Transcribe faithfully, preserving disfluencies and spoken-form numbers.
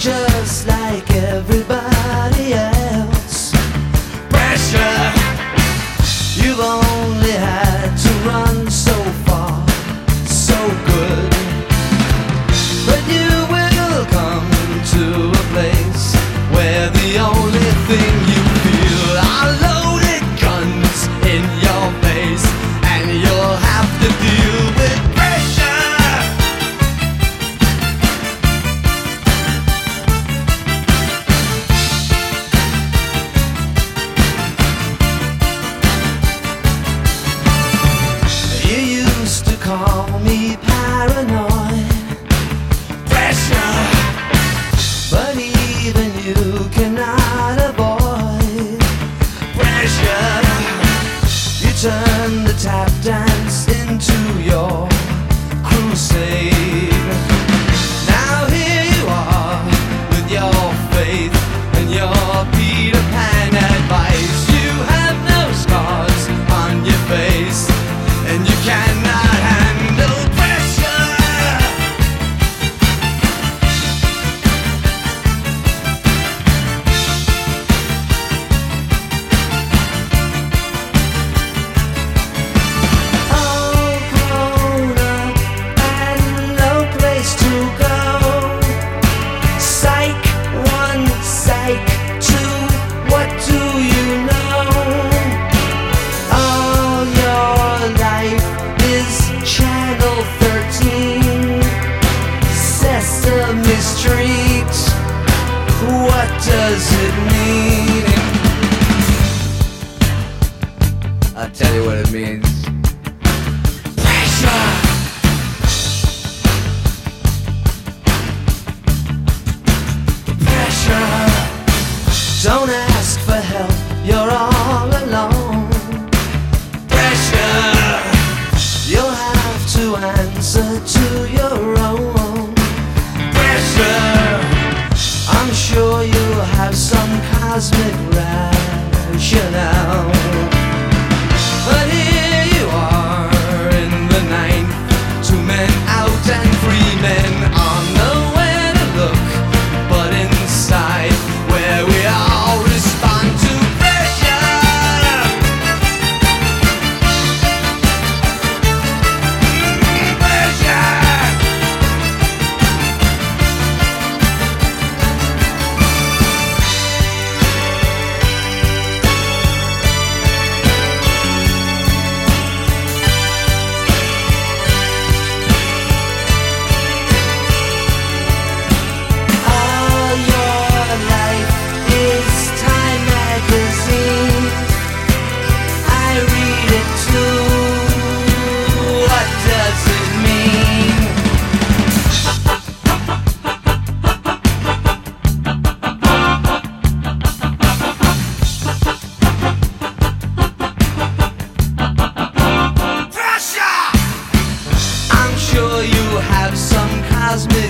just like everybody else. Pressure, you've only had to run so far, so good. But you will come to a place where the only thing you feel are loaded guns in your face, and you'll have to deal with pressure. You used to call me paranoid. Pressure, but even you cannot avoid pressure. You turn the tap dance into your crusade. Now here you are with your faith and your Peter Pan advice. You have no scars on your face, and you cannot handle pressure. All grown up and no place to go. Psych one, psych two, what do you know? All your life is Channel thirteen, Sesame Street. What does it mean? I'll tell you what it means. Pressure. Pressure. Don't ask for help, you're all alone. Pressure. You'll have to answer to your own pressure. I'm sure you'll have some cosmic rationale, but here you are in the ninth, two men out and three men on. Nowhere to look but inside, where we all respond to pressure. All your life is Time magazine. I read it too. What does it mean? Pressure! I'm sure you have some cosmic